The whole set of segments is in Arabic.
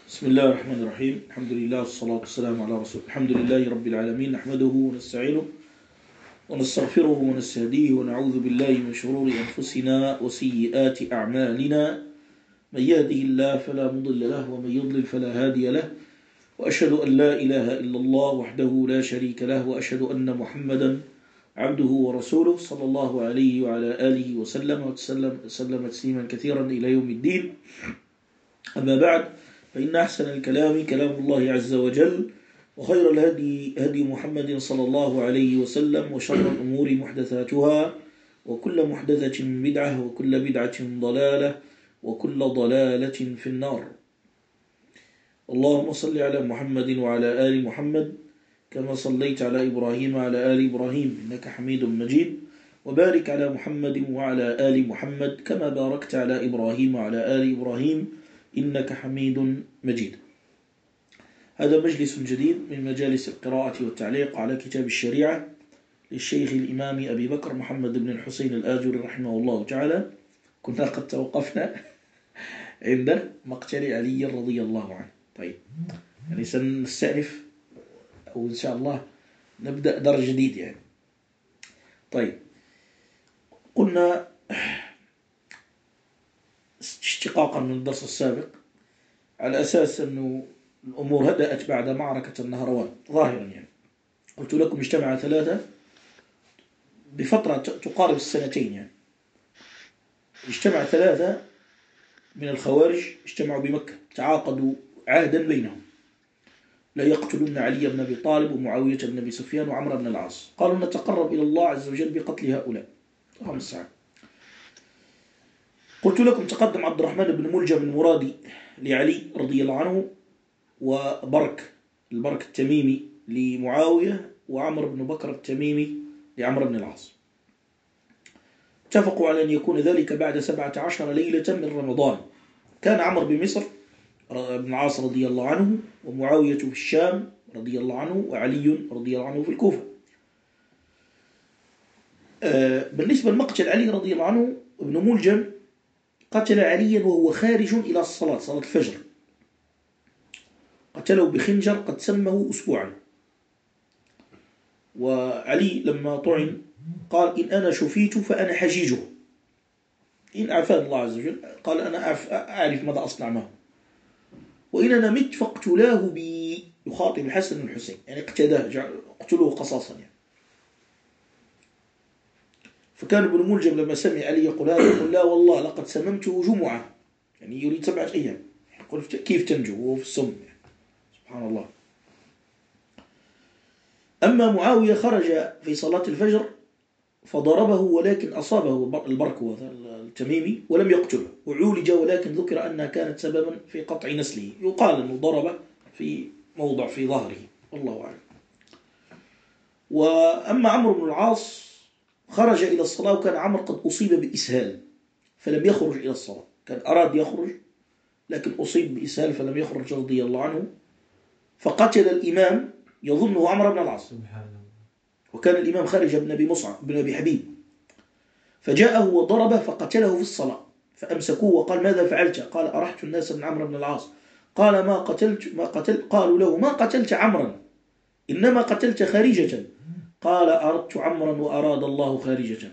بسم الله الرحمن الرحيم. الحمد لله والصلاة والسلام على رسول. الحمد لله رب العالمين، نحمده ونستعينه ونستغفره ونستهديه ونعوذ بالله من شرور أنفسنا وسيئات أعمالنا. من يهده الله فلا مضل له ومن يضلل فلا هادي له، وأشهد أن لا إله إلا الله وحده لا شريك له، وأشهد أن محمدا عبده ورسوله صلى الله عليه وعلى آله وسلم تسليما كثيرا إلى يوم الدين. أما بعد، فإن أحسن الكلام كلام الله عز وجل، وخير الهدي هدي محمد صلى الله عليه وسلم، وشر الأمور محدثاتها، وكل محدثة بدعة، وكل بدعة ضلالة، وكل ضلالة في النار. اللهم صل على محمد وعلى آل محمد كما صليت على إبراهيم وعلى آل إبراهيم إنك حميد مجيد، وبارك على محمد وعلى آل محمد كما باركت على إبراهيم وعلى آل إبراهيم إنك حميد مجيد. هذا مجلس جديد من مجالس القراءة والتعليق على كتاب الشريعة للشيخ الإمام أبي بكر محمد بن الحسين الآجري رحمه الله تعالى. كنا قد توقفنا عند مقتل علي رضي الله عنه. طيب، يعني سنستأنف أو إن شاء الله نبدأ درس جديد يعني. طيب، قلنا اشتقاقا من الدرس السابق على أساس أنه الأمور هدأت بعد معركة النهروان ظاهرا، يعني قلت لكم اجتمع ثلاثة بفترة تقارب السنتين، يعني اجتمع ثلاثة من الخوارج، اجتمعوا بمكة، تعاقدوا عهدا بينهم لا يقتلون علي بن أبي طالب ومعاوية بن أبي سفيان وعمر بن العاص. قالوا نتقرب إلى الله عز وجل بقتل هؤلاء. قلت لكم تقدم عبد الرحمن بن ملجم المرادي لعلي رضي الله عنه، البرك التميمي لمعاوية، وعمر بن بكر التميمي لعمر بن العاص. اتفقوا على أن يكون ذلك بعد 17 ليلة من رمضان. كان عمر بمصر بن العاص رضي الله عنه، ومعاوية في الشام رضي الله عنه، وعلي رضي الله عنه في الكوفة. بالنسبة لمقتل علي رضي الله عنه، ابن ملجم قتل عليا وهو خارج إلى الصلاة، صلاة الفجر، قتله بخنجر قد سمه أسبوعا. وعلي لما طعن قال إن أنا شفيت فأنا حجيجه، إن عافاني الله عز وجل قال أنا أعرف ماذا أصنع معه، وإن أنا مت فاقتلاه بي، يخاطب الحسن والحسين، يعني اقتداه، اقتلوه قصاصا يعني. فكان ابن ملجم لما سمع علي يقول هذا يقول لا والله لقد سممته جمعة، يعني يريد 7 أيام. يقول كيف تنجو وهو في السم يعني. سبحان الله. أما معاوية خرج في صلاة الفجر فضربه، ولكن أصابه البرك التميمي ولم يقتله، وعولج، ولكن ذكر أنها كانت سببا في قطع نسله. يقال أنه ضرب في موضع في ظهره، والله أعلم. وأما عمرو بن العاص خرج إلى الصلاة، وكان عمرو قد أصيب بإسهال فلم يخرج إلى الصلاة. كان أراد يخرج لكن أصيب بإسهال فلم يخرج رضي الله عنه، فقتل الإمام يظنه عمرو بن العاص، وكان الإمام خارج بن أبي مصعب بن أبي حبيب، فجاءه وضربه فقتله في الصلاة. فأمسكوه وقال ماذا فعلت؟ قال أرحت الناس من عمرو بن العاص. قال ما قتلت. قالوا له ما قتلت عمرا، إنما قتلت خارجة. قال أردت عمرا وأراد الله خارجة.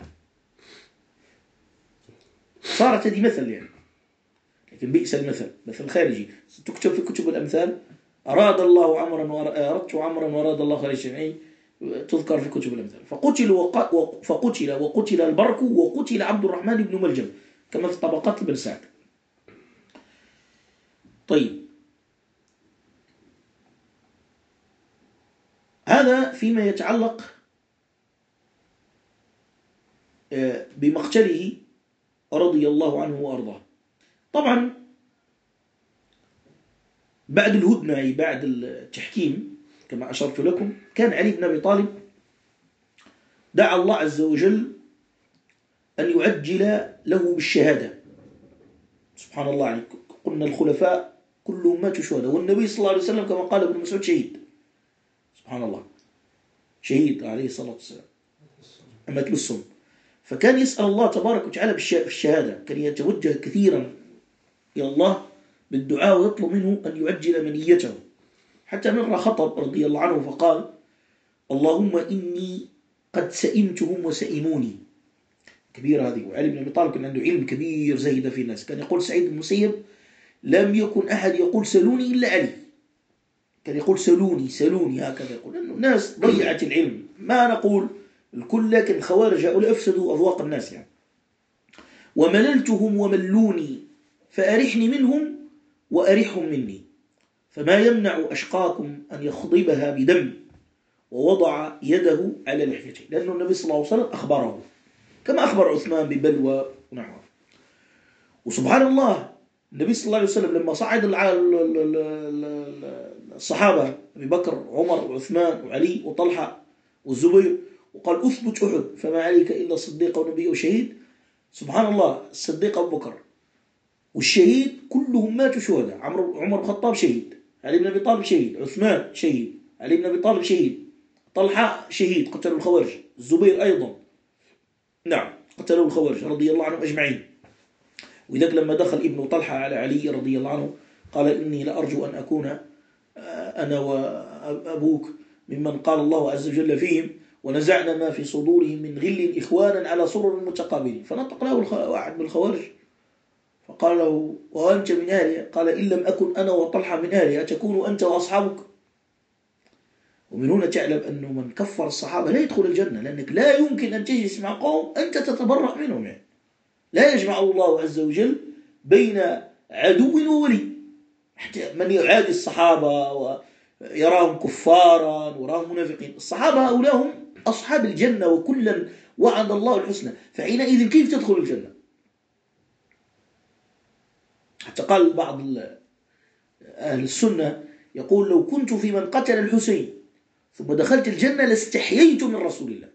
صارت هذه مثل يعني، لكن بئس المثل، مثل خارجي تكتب في كتب الأمثال، أراد الله عمرا أردت عمرا وأراد الله خارجة، يعني تذكر في كتب الأمثال. فقتل وقتل البرك، وقتل عبد الرحمن بن ملجم كما في طبقات ابن سعد. طيب، هذا فيما يتعلق بمقتله رضي الله عنه وأرضاه. طبعا بعد الهدنة، بعد التحكيم كما أشرت لكم، كان علي بن أبي طالب دعا الله عز وجل أن يعجل له بالشهادة. سبحان الله، يعني قلنا الخلفاء كلهم ماتوا شهداء، والنبي صلى الله عليه وسلم كما قال ابن مسعود شهيد. سبحان الله، شهيد عليه الصلاة والسلام، أما تلسهم. فكان يسأل الله تبارك وتعالى بالشهادة، كان يتوجه كثيرا إلى الله بالدعاء ويطلب منه أن يعجل منيته. حتى مرة خطب رضي الله عنه فقال: اللهم إني قد سئمتهم وسئموني. كبيرة هذه. وعلي بن أبي طالب كان عنده علم كبير زهد في الناس. كان يقول سعيد بن المسيب: لم يكن أحد يقول سلوني إلا علي. كان يقول سلوني سلوني هكذا يقول. لأنه الناس ضيعت العلم. ما نقول الكل، لكن الخوارج هؤلاء أفسدوا أذواق الناس يعني. ومللتهم وملوني فأرحني منهم وأرحهم مني، فما يمنع أشقاكم أن يخضبها بدم ووضع يده على لحيته. لأنه النبي صلى الله عليه وسلم أخبره كما أخبر عثمان ببلوى ونحوه. وسبحان الله النبي صلى الله عليه وسلم لما صعد الصحابة أبي بكر وعمر وعثمان وعلي وطلحة والزبير وقال: أثبت أحد فما عليك إلا صديق ونبي وشهيد. سبحان الله، الصديق أبو بكر والشهيد كلهم ماتوا شهداء. عمر بن الخطاب شهيد، علي بن أبي طالب شهيد، عثمان شهيد، علي بن أبي طالب شهيد، طلحة شهيد قتلوا الخوارج، الزبير أيضا نعم قتلوا الخوارج رضي الله عنهم أجمعين. وإذاك لما دخل ابن طلحة على علي رضي الله عنه قال: إني لأرجو أن أكون أنا وأبوك ممن قال الله عز وجل فيهم: ونزعنا ما في صدورهم من غل إخوانا على سرر متقابلين. فنطق له واحد من الخوارج فقال له: وأنت من أهلها؟ قال: إن لم أكن أنا وطلحة من أهلها أتكون أنت وأصحابك؟ ومن هنا تعلم أنه من كفر الصحابة لا يدخل الجنة، لأنك لا يمكن أن تجلس مع قوم أنت تتبرأ منهم يعني. لا يجمع الله عز وجل بين عدو وولي. حتى من يعادي الصحابة ويراهم كفارا ويراهم منافقين، الصحابة هؤلاء هم أصحاب الجنة وكلا وعد الله الحسنى، فحينئذ كيف تدخل الجنة؟ حتى قال بعض أهل السنة يقول: لو كنت في من قتل الحسين ثم دخلت الجنة لاستحييت من رسول الله.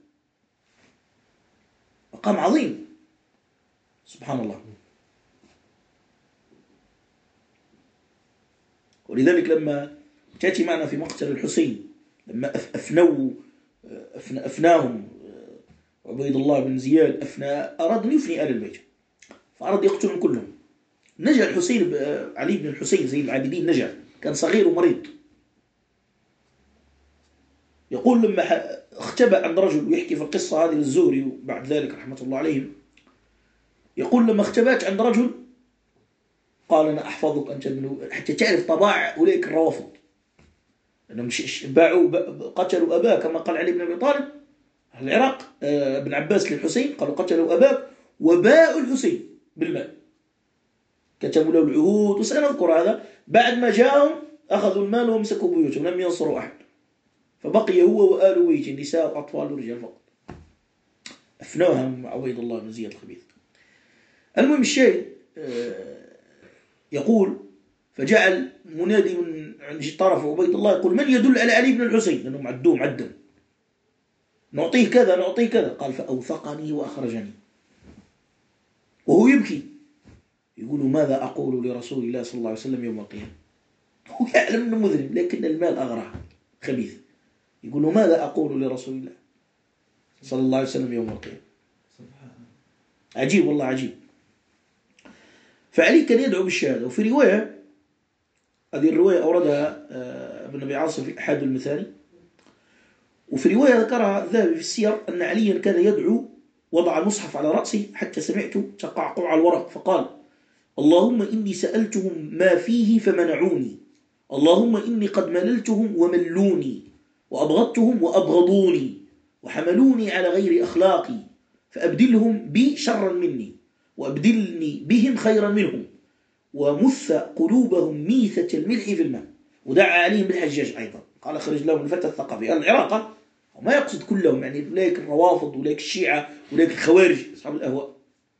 مقام عظيم سبحان الله. ولذلك لما تأتي معنا في مقتل الحسين لما أفناهم عبيد الله بن زياد أراد أن يفني آل البيت فأراد يقتلهم كلهم. نجا الحسين، علي بن الحسين زي العابدين نجا، كان صغير ومريض. يقول لما اختبأ عند رجل، ويحكي في القصة هذه للزهري وبعد ذلك رحمة الله عليهم، يقول لما اختبأت عند رجل قال: أنا أحفظك أنت حتى تعرف طباع أولئك الروافض أنهم قتلوا أباه كما قال علي بن أبي طالب العراق ابن عباس للحسين قالوا قتلوا أباك وباءوا الحسين بالمال، كتبوا له العهود. وسنذكر هذا بعد ما جاءهم أخذوا المال ومسكوا بيوتهم لم ينصروا أحد، فبقي هو وآل بيته النساء وأطفال ورجال فقط، أفناهم عبيد الله بن زياد الخبيث. المهم الشيء يقول: فجعل منادي من عند طرف عبيد الله يقول: من يدل على علي بن الحسين؟ لأنهم عدوهم عدا، نعطيه كذا نعطيه كذا. قال: فأوثقني وأخرجني وهو يبكي يقول: ماذا أقول لرسول الله صلى الله عليه وسلم يوم القيامة؟ هو يعلم أنه مذنب لكن المال أغراه خبيث، يقول: ماذا أقول لرسول الله صلى الله عليه وسلم يوم القيامة؟ عجيب والله عجيب. فعلي كان يدعو بالشهادة. وفي رواية، هذه الرواية أوردها ابن أبي عاصم في أحد المثاني، وفي رواية ذكرها الذهبي في السير أن عليا كان يدعو وضع المصحف على رأسه حتى سمعت تقعقع الورق فقال: اللهم إني سألتهم ما فيه فمنعوني، اللهم إني قد مللتهم وملوني وأبغضتهم وأبغضوني وحملوني على غير أخلاقي، فأبدلهم بي شرا مني وأبدلني بهم خيرا منهم، ومث قلوبهم ميثة الملح في الماء. ودعا عليهم بالحجاج أيضا، قال: خرج لهم الفتى الثقفي العراق، وما يقصد كلهم يعني، أولئك الروافض أولئك الشيعة أولئك الخوارج أصحاب الأهواء.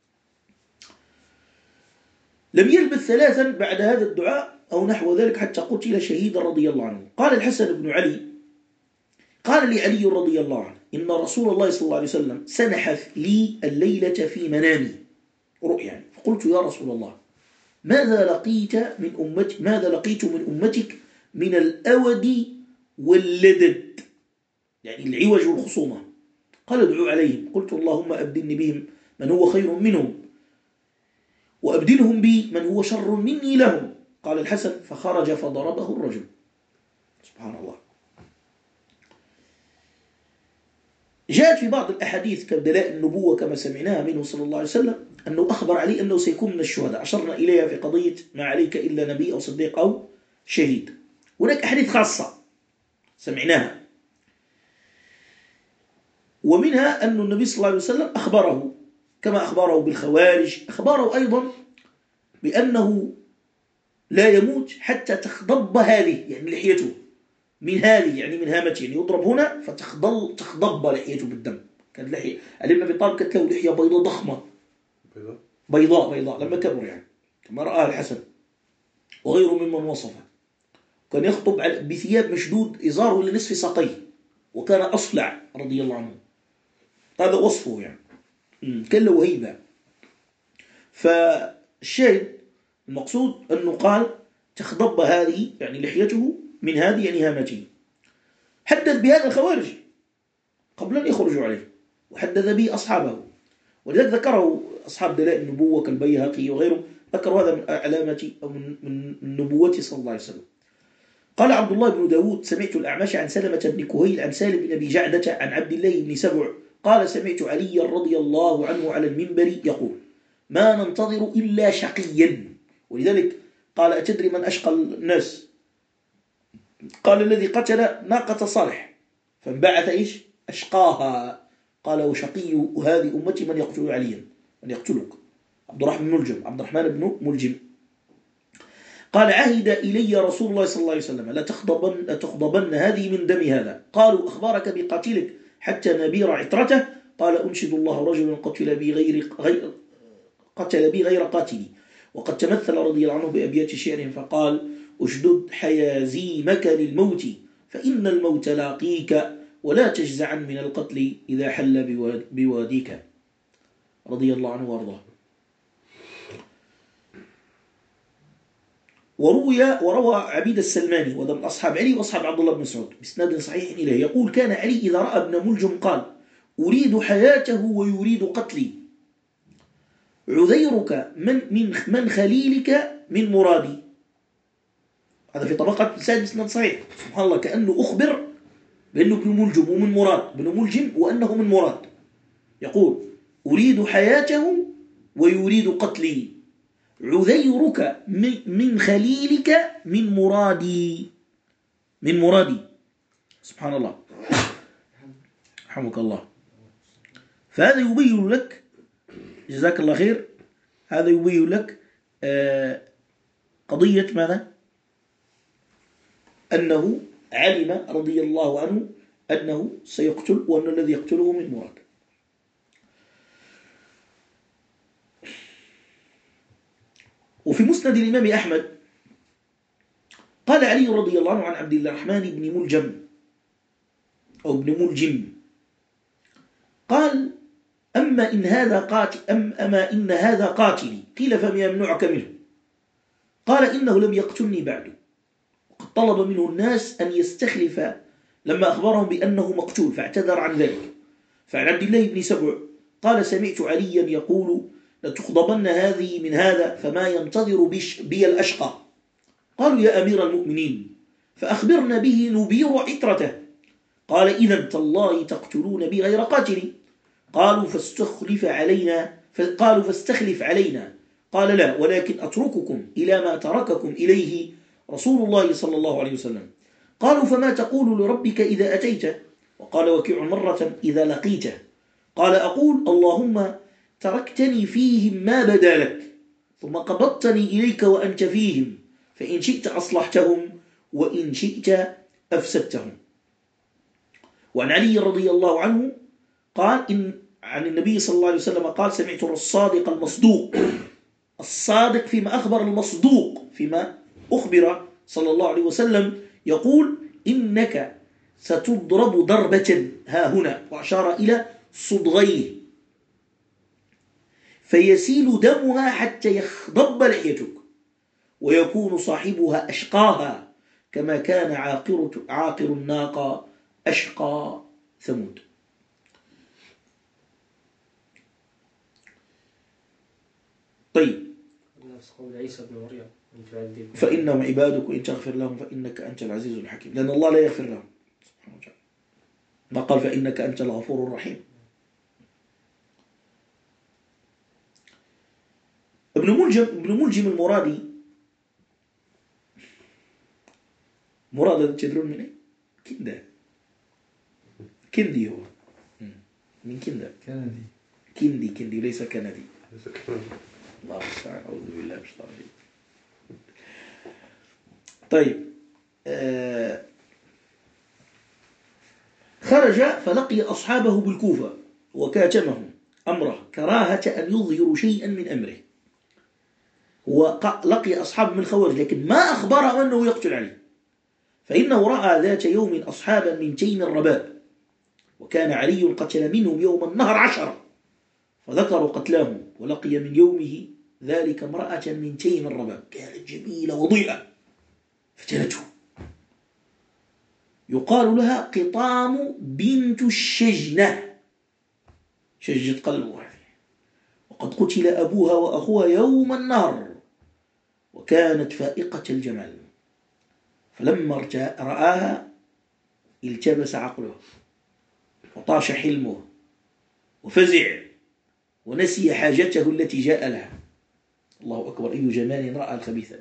لم يلبث ثلاثا بعد هذا الدعاء أو نحو ذلك حتى قتل شهيدا رضي الله عنه. قال الحسن بن علي: قال لي علي رضي الله عنه: إن رسول الله صلى الله عليه وسلم سنح لي الليلة في منامي رؤيا، فقلت: يا رسول الله، ماذا لقيت من أمتك من الأود واللدد، يعني العوج والخصومة؟ قال: ادعوا عليهم. قلت: اللهم أبدلني بهم من هو خير منهم وأبدلهم بي من هو شر مني لهم. قال الحسن فخرج فضربه الرجل. سبحان الله. جاءت في بعض الأحاديث كدلائل النبوة كما سمعناها منه صلى الله عليه وسلم أنه أخبر علي أنه سيكون من الشهداء، أشرنا إليها في قضية ما عليك إلا نبي أو صديق أو شهيد. هناك أحاديث خاصة سمعناها، ومنها أن النبي صلى الله عليه وسلم أخبره كما أخبره بالخوارج، أخبره أيضا بأنه لا يموت حتى تخضب هذه، يعني لحيته، من هذه يعني من هامته، يعني يضرب هنا فتخضب لحيته بالدم. كانت لحية علي بن أبي طالب كانت له لحية بيضاء ضخمة، بيضاء لما كبر يعني كما رآها الحسن وغيره ممن وصفه. كان يخطب بثياب مشدود إزاره لنصف ساقيه، وكان أصلع رضي الله عنه، هذا وصفه يعني. كان له هيبة. فالشاهد المقصود أنه قال تخضب هذه يعني لحيته من هذه يعني هامته. حدث بهذا الخوارج قبل أن يخرجوا عليه، وحدث به أصحابه، ولذلك ذكره أصحاب دلائل النبوة كالبيهقي وغيره، ذكروا هذا من علامة أو من نبوته صلى الله عليه وسلم. قال عبد الله بن داود سمعت الأعمش عن سلمة بن كهيل عن سالم بن أبي جعدة عن عبد الله بن سبع قال سمعت علي رضي الله عنه على المنبر يقول ما ننتظر إلا شقيا. ولذلك قال أتدري من أشقى الناس؟ قال الذي قتل ناقة صالح فانبعث إيش أشقاها. قال وشقي هذه أمتي من يقتل عليا، من يقتلك، عبد الرحمن بن ملجم. قال عهد إلي رسول الله صلى الله عليه وسلم لتخضبن هذه من دم هذا. قالوا أخبارك بقاتلك حتى نبير عترته؟ قال أنشد الله رجل قتل بي غير قاتلي. وقد تمثل رضي الله عنه بأبيات شعر فقال أشدد حيازيمك للموت فإن الموت لاقيك ولا تجزعا من القتل إذا حل بواديك، رضي الله عنه وارضاه. وروى عبيد السلماني وذا من أصحاب علي وأصحاب عبد الله بن مسعود بإسناد صحيح إليه يقول كان علي إذا رأى ابن ملجم قال أريد حياته ويريد قتلي، عذيرك من خليلك من مرادي. هذا في طبقة سادس بإسناد صحيح. سبحان الله، كأنه أخبر بأنه ابن ملجم ومن مراد، ابن ملجم وأنه من مراد. يقول أريد حياته ويريد قتلي، عذيرك من خليلك من مرادي. سبحان الله، رحمك الله. فهذا يبين لك، جزاك الله خير، هذا يبين لك قضية ماذا؟ أنه علم رضي الله عنه أنه سيقتل، وأن الذي يقتله من مراد. وفي مسند الإمام أحمد قال علي رضي الله عنه عن عبد الرحمن بن ملجم أو ابن ملجم قال أما إن هذا قاتلي. قيل فما يمنعك منه؟ قال إنه لم يقتلني بعد، وقد طلب منه الناس أن يستخلف لما أخبرهم بأنه مقتول فاعتذر عن ذلك. فعن عبد الله بن سبع قال سمعت عليا يقول لتخضبن هذه من هذا فما ينتظر بي الأشقى. قالوا يا أمير المؤمنين فأخبرنا به نبير عترته. قال إذا تالله تقتلون بي غير قاتلي. قالوا فاستخلف علينا. قال لا، ولكن أترككم إلى ما ترككم إليه رسول الله صلى الله عليه وسلم. قالوا فما تقول لربك إذا أتيته؟ وقال وكيع مرة إذا لقيته قال أقول اللهم تركتني فيهم ما بدا لك ثم قبضتني إليك وأنت فيهم، فإن شئت أصلحتهم وإن شئت أفسدتهم. وعن علي رضي الله عنه قال عن النبي صلى الله عليه وسلم قال سمعت الصادق الصادق فيما أخبر، المصدوق فيما أخبر صلى الله عليه وسلم يقول إنك ستضرب ضربة ها هنا، وأشار إلى صدغيه، فيسيل دمها حتى يخضب لحيتك، ويكون صاحبها أشقاها كما كان عاقر الناقة أشقى ثمود. طيب، نفس قول عيسى بن مريم فإنهم عبادك وإن تغفر لهم فإنك أنت العزيز الحكيم، لأن الله لا يغفر لهم سبحانه وتعالى، ما قال فإنك أنت الغفور الرحيم. ابن ملجم المرادي، مراد تدرون من إيه؟ كندي هو من كندا، كندي ليس كندي. الله المستعان، أعوذ بالله من الشيطان الرجيم. طيب، خرج فلقي أصحابه بالكوفة وكاتمهم أمره كراهة أن يظهر شيئا من أمره. ولقي أصحاب من الخوارج لكن ما أخبر أنه يقتل عليه، فإنه رأى ذات يوم أصحابا من تيم الرباب، وكان علي قتل منهم يوم النهر 10، فذكروا قتلهم. ولقي من يومه ذلك امرأة من تيم الرباب كانت جميلة وضيئة فتنته، يقال لها قطام بنت الشجنة، شجة قلبها، وقد قتل أبوها وأخوها يوم النهر، وكانت فائقة الجمال. فلما رآها التبس عقله وطاش حلمه وفزع ونسي حاجته التي جاء لها. الله أكبر، أي جمال رأى الخبيثة.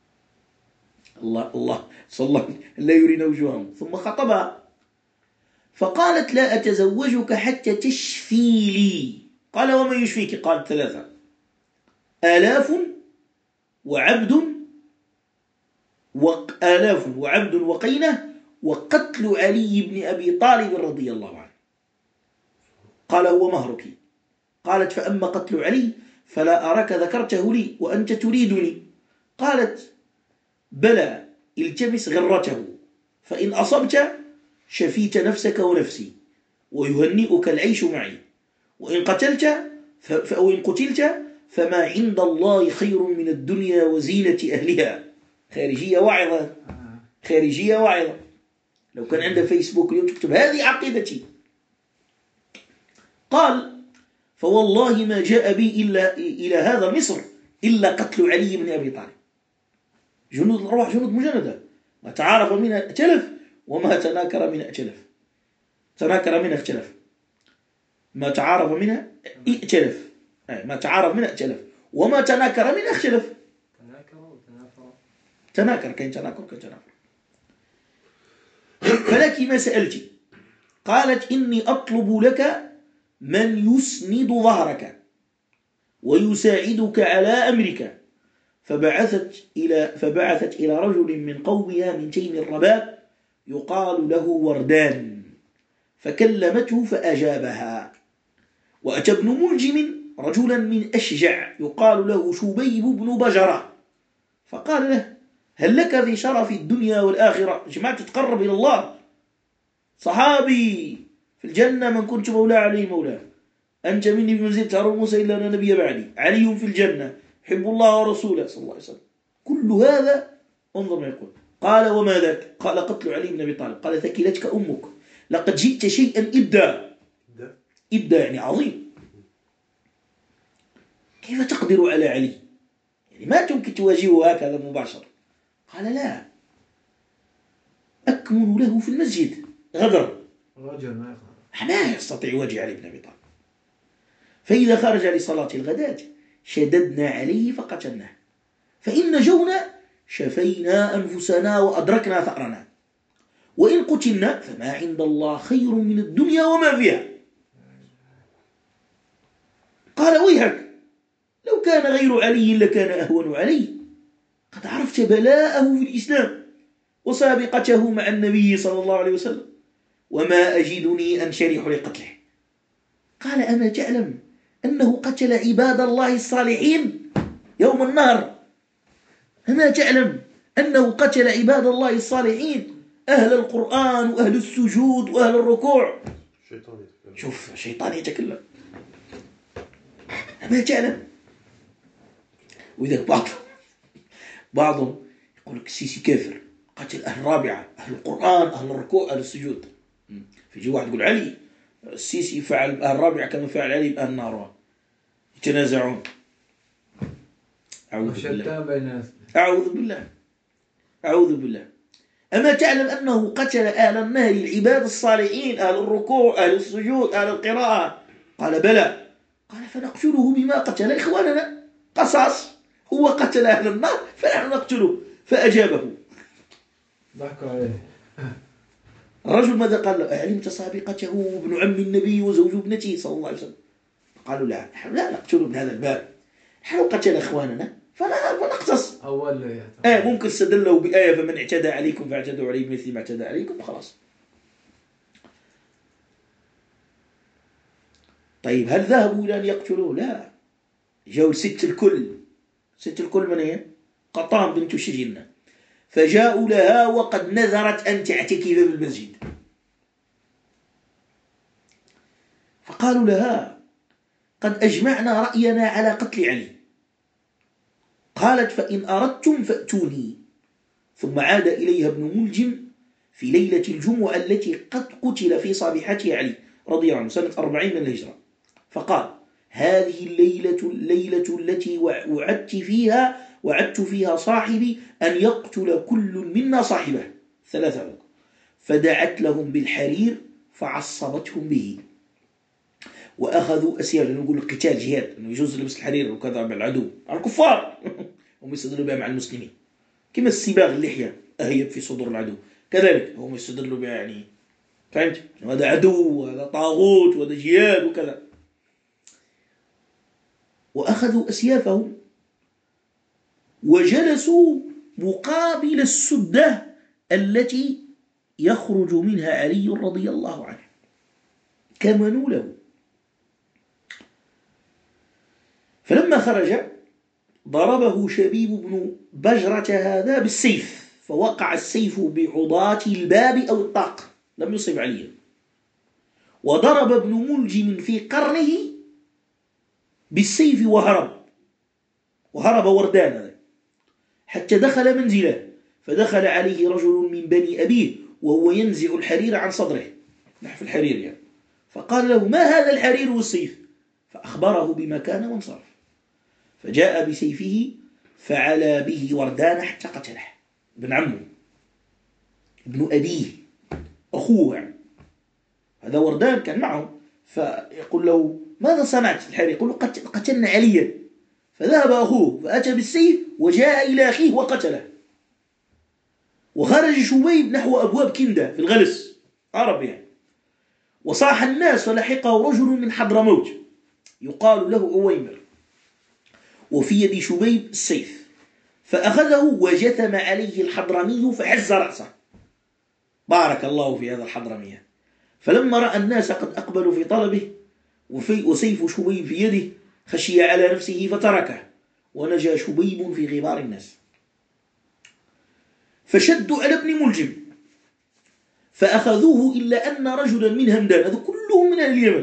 الله صلى الله لا يرينا وجوههم. ثم خطبها فقالت لا أتزوجك حتى تشفي لي. قال وما يشفيك؟ قالت 3: 1000 وعبد وقينة وقتل علي بن أبي طالب رضي الله عنه. قال هو مهرك. قالت فأما قتل علي فلا أراك ذكرته لي وأنت تريدني. قالت بلى، التمس غرته، فإن أصبت شفيت نفسك ونفسي ويهنئك العيش معي، وإن قتلت فما عند الله خير من الدنيا وزينة أهلها. خارجية واعظة. لو كان عنده فيسبوك اليوم تكتب هذه عقيدتي. قال فوالله ما جاء بي إلى هذا مصر إلا قتل علي بن أبي طالب. جنود الأرواح جنود مجندة، ما تعارف منها ائتلف وما تناكر منها ائتلف. ما تعارف منها ائتلف، ما تعارف منها ائتلف، وما تناكر منها اختلف. تناكر كين تناكر. فلك ما سألتي؟ قالت إني أطلب لك من يسند ظهرك ويساعدك على أمرك. فبعثت إلى رجل من قومها من تيم الرباب يقال له وردان، فكلمته فأجابها. وأتى ابن ملجم رجلا من أشجع يقال له شبيب بن بجرة، فقال له هل لك في شرف الدنيا والآخرة؟ جماعة تتقرب إلى الله، صحابي في الجنة من كنت مولاه عليه مولاه، أنت مني بمنزلة هارون موسى إلا أنا نبي بعدي، علي في الجنة، حب الله ورسوله صلى الله عليه وسلم. كل هذا انظر ما يقول. قال وما ذاك؟ قال قتل علي بن أبي طالب. قال ثكلتك أمك، لقد جئت شيئا إبدا يعني عظيم. كيف تقدر على علي؟ يعني ما تمكن تواجهه هكذا مباشرة. قال لا، أكمن له في المسجد غدر ما يستطيع وجه علي بن أبي طالب. فإذا خرج لصلاة الغداة شددنا عليه فقتلناه، فإن نجونا شفينا أنفسنا وأدركنا ثأرنا، وإن قتلنا فما عند الله خير من الدنيا وما فيها. قال ويحك، لو كان غير علي لكان أهون علي. قد عرفت بلاءه في الإسلام وسابقته مع النبي صلى الله عليه وسلم، وما أجدني أنشرح لقتله. قال أما تعلم أنه قتل عباد الله الصالحين يوم النهر؟ أما تعلم أنه قتل عباد الله الصالحين، أهل القرآن وأهل السجود وأهل الركوع؟ شوف الشيطان يتكلم. أما تعلم؟ وإذا بعضهم يقول لك السيسي كافر، قتل أهل الرابعة، أهل القرآن، أهل الركوع، أهل السجود. فيجي واحد يقول علي السيسي فعل أهل الرابعة كما فعل علي بأهل النار، يتنازعون. أعوذ بالله. أعوذ بالله. أما تعلم أنه قتل أهل النهر العباد الصالحين، أهل الركوع، أهل السجود، أهل القراءة؟ قال بلى. قال فنقتله بما قتل إخواننا، قصاص، هو قتل أهل النار فنحن نقتله. فأجابه الرجل ماذا قال له؟ أعلمت سابقته ابن عم النبي وزوج ابنته صلى الله عليه وسلم؟ قالوا لا، نحن لا نقتله من هذا الباب، نحن قتل إخواننا فنقتص. ممكن استدلوا بآية فمن اعتدى عليكم فاعتدوا عليه بمثل ما اعتدى عليكم خلاص. طيب هل ذهبوا إلى أن يقتلوه؟ لا، جاءوا ست الكل من هي؟ قطام بنت شجنة، فجاءوا لها وقد نذرت أن تعتكف بالمسجد، فقالوا لها قد أجمعنا رأينا على قتل علي. قالت فإن أردتم فأتوني. ثم عاد إليها ابن ملجم في ليلة الجمعة التي قد قتل في صبيحتها علي رضي الله عنه سنة 40 من الهجرة، فقال هذه الليلة التي وعدت فيها صاحبي أن يقتل كل منا صاحبه 3. فدعت لهم بالحرير فعصبتهم به، وأخذوا أسير. نقول القتال جهاد، أنه يجوز لبس الحرير وكذا مع العدو على الكفار هم يستدلوا بها مع المسلمين، كما السباغ اللحية أهيب في صدور العدو، كذلك هم يستدلوا بها، يعني فهمت؟ هذا عدو وهذا طاغوت وهذا جهاد وكذا. وأخذوا أسيافهم وجلسوا مقابل السدة التي يخرج منها علي رضي الله عنه، كمنوا له. فلما خرج ضربه شبيب بن بجرة هذا بالسيف، فوقع السيف بعضات الباب أو الطاق، لم يصب عليا. وضرب ابن ملجم في قرنه بالسيف وهرب وردان هذا حتى دخل منزله، فدخل عليه رجل من بني أبيه وهو ينزع الحرير عن صدره، نحف الحرير يعني، فقال له ما هذا الحرير والسيف؟ فأخبره بما كان وانصرف. فجاء بسيفه فعلى به وردان حتى قتله، ابن عمه ابن أبيه أخوه، هذا وردان كان معه. فيقول له ماذا صنعت الحرير؟ يقول له قتلنا عليا. فذهب أخوه فأتى بالسيف وجاء إلى أخيه وقتله. وخرج شبيب نحو أبواب كندة في الغلس عربي يعني، وصاح الناس فلحقه رجل من حضرموت يقال له أويمر، وفي يد شبيب السيف، فأخذه وجثم عليه الحضرمي فحز رأسه. بارك الله في هذا الحضرمي. فلما رأى الناس قد أقبلوا في طلبه وسيف شبيب في يده خشي على نفسه فتركه، ونجا شبيب في غبار الناس. فشدوا على ابن ملجم فأخذوه، إلا أن رجلا من همدان، هذا كلهم من أهل اليمن،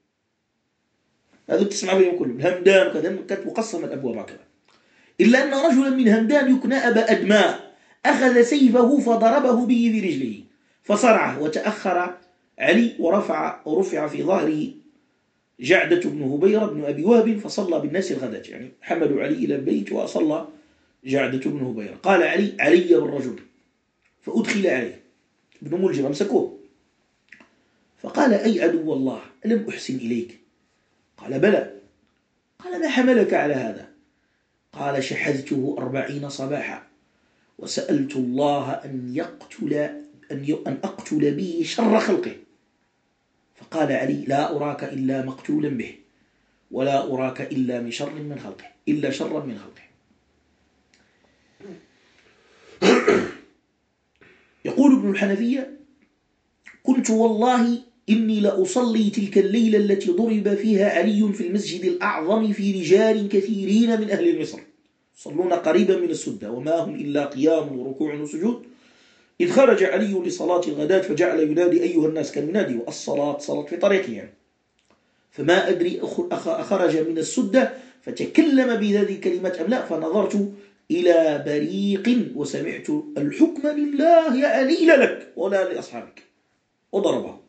هذا تسمع بهم كلهم همدان وكذا، كانت مقسمة الأبواب كذا، إلا أن رجلا من همدان يكنى أبا أدماء أخذ سيفه فضربه به برجله فصرعه، وتأخر علي ورفع في ظهره جعدة بن هبيرة بن أبي وهب فصلى بالناس الغداة، يعني حملوا علي إلى البيت وصلى جعدة بن هبيرة. قال علي بالرجل فأدخل عليه ابن ملجم، أمسكوه فقال أي عدو الله ألم أحسن إليك؟ قال بلى. قال ما حملك على هذا؟ قال شحذته 40 صباحا وسألت الله أن أقتل به شر خلقه. فقال علي لا أراك إلا مقتولا به، ولا أراك إلا شرا من خلقه. يقول ابن الحنفية قلت والله إني لأصلي تلك الليلة التي ضرب فيها علي في المسجد الأعظم في رجال كثيرين من أهل مصر صلون قريبا من السدة وما هم إلا قيام وركوع وسجود، إذ خرج علي لصلاة الغداة فجعل ينادي أيها الناس، كان ينادي والصلاة صلاة في طريقه يعني. فما أدري أخرج من السدة فتكلم بهذه الكلمات أم لا، فنظرت إلى بريق وسمعت الحكم لله يا علي لك ولا لأصحابك، وضربه.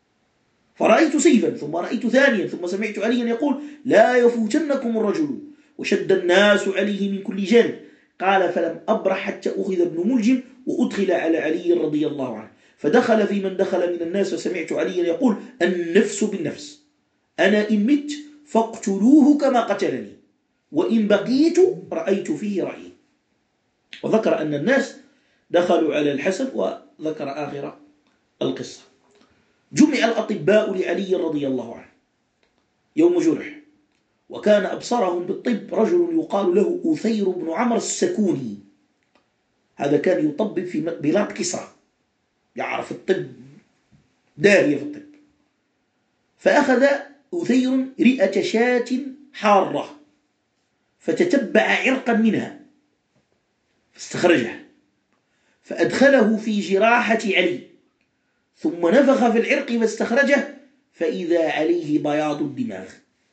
فرأيت سيفا ثم رأيت ثانيا ثم سمعت عليا يقول لا يفوتنكم الرجل وشد الناس عليه من كل جانب. قال فلم أبرح حتى أخذ ابن ملجم وأدخل على علي رضي الله عنه، فدخل في من دخل من الناس، فسمعت عليا يقول: النفس بالنفس، أنا إن مت فاقتلوه كما قتلني، وإن بقيت رأيت فيه رأيي. وذكر أن الناس دخلوا على الحسن، وذكر آخر القصة. جمع الأطباء لعلي رضي الله عنه يوم جرح، وكان أبصرهم بالطب رجل يقال له أثير بن عمرو السكوني. هذا كان يطبب في بلاد كسرى، يعرف الطب، داهية في الطب. فأخذ أثير رئة شاة حارة، فتتبع عرقا منها فاستخرجه، فأدخله في جراحة علي، ثم نفخ في العرق فاستخرجه، فإذا عليه بياض الدماغ،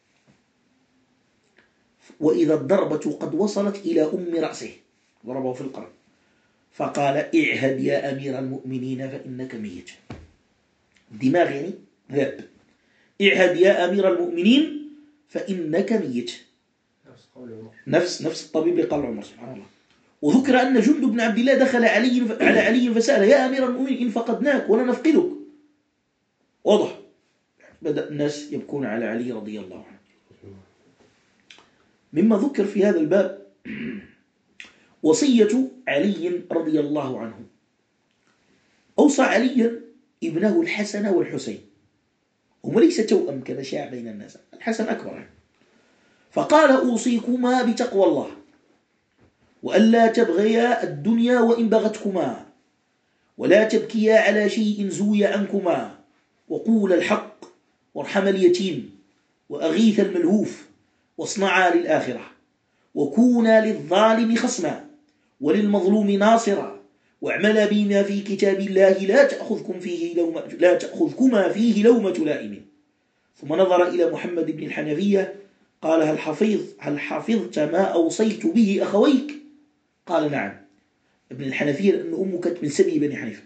وإذا الضربة قد وصلت إلى رأسه، ضربه في القرن، فقال: اعهد يا أمير المؤمنين فإنك ميت. الدماغ يعني ذاب. اعهد يا أمير المؤمنين فإنك ميت. نفس الطبيب اللي قال عمر، سبحان الله. وذكر أن جند بن عبد الله دخل على علي فسأل: يا أمير المؤمنين إن فقدناك ولا نفقدك؟ واضح. بدأ الناس يبكون على علي رضي الله عنه. مما ذكر في هذا الباب وصية علي رضي الله عنه. أوصى علي ابنه الحسن والحسين، هم ليس توأم كما شاع بين الناس، الحسن أكبر، فقال: أوصيكما بتقوى الله، وألا تبغيا الدنيا وإن بغتكما، ولا تبكيا على شيء زوي عنكما، وقول الحق، وارحم اليتيم، وأغيث الملهوف، واصنعا للآخرة، وكونا للظالم خصما، وللمظلوم ناصرا، واعملا بما في كتاب الله لا تأخذكما فيه لومة لائم. ثم نظر إلى محمد بن الحنفية قال: هل حفظت ما أوصيت به أخويك؟ قال: نعم. ابن الحنفية لأن أمه كانت من سبي بني حنيفة.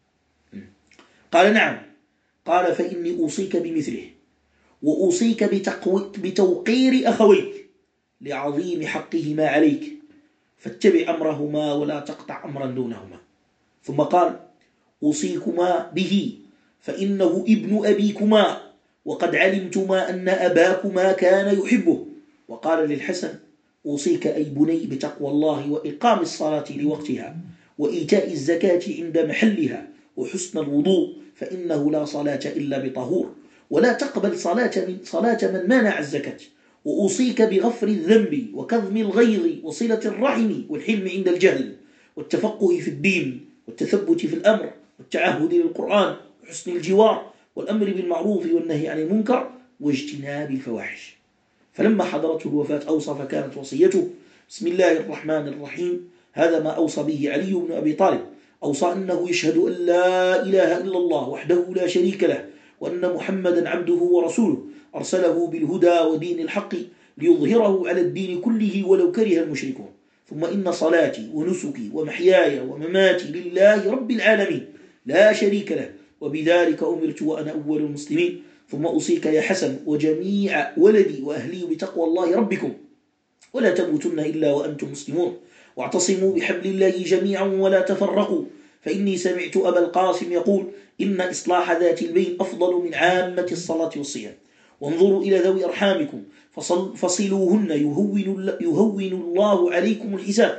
قال: نعم. قال: فإني أوصيك بمثله، وأوصيك بتوقير أخويك لعظيم حقهما عليك، فاتبع أمرهما ولا تقطع أمرا دونهما. ثم قال: أوصيكما به فإنه ابن أبيكما، وقد علمتما أن أباكما كان يحبه. وقال للحسن: أوصيك أي بني بتقوى الله، وإقام الصلاة لوقتها، وإيتاء الزكاة عند محلها، وحسن الوضوء، فإنه لا صلاة إلا بطهور، ولا تقبل صلاة من مانع الزكاة. وأوصيك بغفر الذنب، وكظم الغيظ، وصلة الرحم، والحلم عند الجهل، والتفقه في الدين، والتثبت في الأمر، والتعهد للقرآن، وحسن الجوار، والأمر بالمعروف والنهي عن المنكر، واجتناب الفواحش. فلما حضرته الوفاة أوصى، فكانت وصيته: بسم الله الرحمن الرحيم. هذا ما أوصى به علي بن أبي طالب. أوصى أنه يشهد أن لا إله إلا الله وحده لا شريك له، وأن محمدا عبده ورسوله، أرسله بالهدى ودين الحق ليظهره على الدين كله ولو كره المشركون. ثم إن صلاتي ونسكي ومحياي ومماتي لله رب العالمين لا شريك له، وبذلك أمرت وأنا أول المسلمين. ثم أوصيك يا حسن وجميع ولدي وأهلي بتقوى الله ربكم، ولا تموتن إلا وأنتم مسلمون، واعتصموا بحبل الله جميعا ولا تفرقوا، فإني سمعت أبا القاسم يقول: إن إصلاح ذات البين أفضل من عامة الصلاة والصيام. وانظروا إلى ذوي أرحامكم فصلوهن يهون الله عليكم الحساب.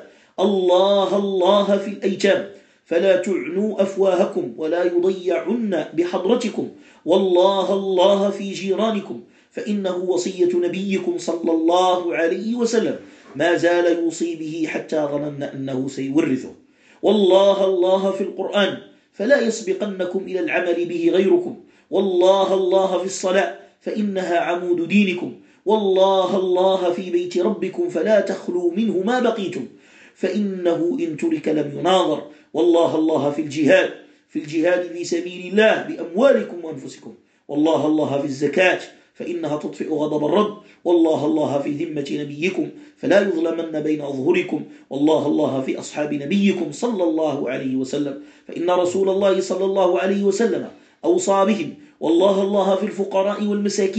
الله في الأيتام، فلا تعنوا أفواهكم، ولا يضيعن بحضرتكم. الله في جيرانكم، فإنه وصية نبيكم صلى الله عليه وسلم، ما زال يوصي به حتى ظننا أنه سيورثه. الله في القرآن، فلا يسبقنكم إلى العمل به غيركم. الله في الصلاة، فإنها عمود دينكم. الله في بيت ربكم، فلا تخلوا منه ما بقيتم، فإنه إن ترك لم يناظر. الله في الجهاد في سبيل الله بأموالكم وأنفسكم. الله في الزكاة، فإنها تطفئ غضب الرب. الله في ذمة نبيكم، فلا يظلمن بين أظهركم. الله في أصحاب نبيكم صلى الله عليه وسلم، فإن رسول الله صلى الله عليه وسلم أوصى بهم. الله في الفقراء والمساكين،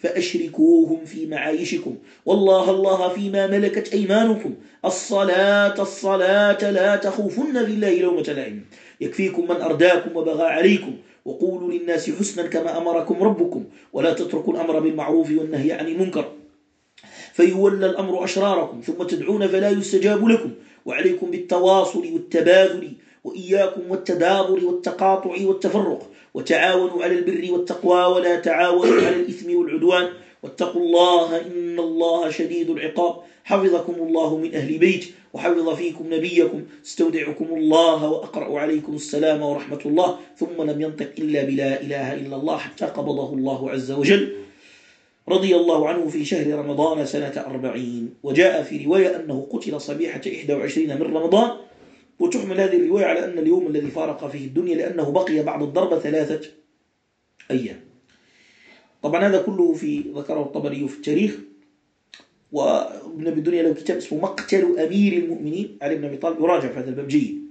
فأشركوهم في معايشكم، والله فيما ملكت أيمانكم، الصلاة لا تخوفن بالله لومة لائم، يكفيكم من أرداكم وبغى عليكم، وقولوا للناس حسنا كما أمركم ربكم، ولا تتركوا الأمر بالمعروف والنهي عن المنكر فيولى الأمر أشراركم، ثم تدعون فلا يستجاب لكم، وعليكم بالتواصل والتباذل، وإياكم والتدابر والتقاطع والتفرق، وتعاونوا على البر والتقوى ولا تعاونوا على الإثم والعدوان، واتقوا الله إن الله شديد العقاب، حفظكم الله من أهل بيت، وحفظ فيكم نبيكم، استودعكم الله وأقرأ عليكم السلام ورحمة الله، ثم لم ينطق إلا بلا إله إلا الله حتى قبضه الله عز وجل رضي الله عنه في شهر رمضان سنة 40. وجاء في رواية أنه قتل صبيحة 21 من رمضان، وتحمل هذه الرواية على أن اليوم الذي فارق فيه الدنيا لأنه بقي بعد الضربة 3 أيام. طبعا هذا كله ذكره الطبري في التاريخ. وابن أبي الدنيا له كتاب اسمه مقتل أمير المؤمنين علي بن أبي طالب، يراجع في هذا الباب جيد.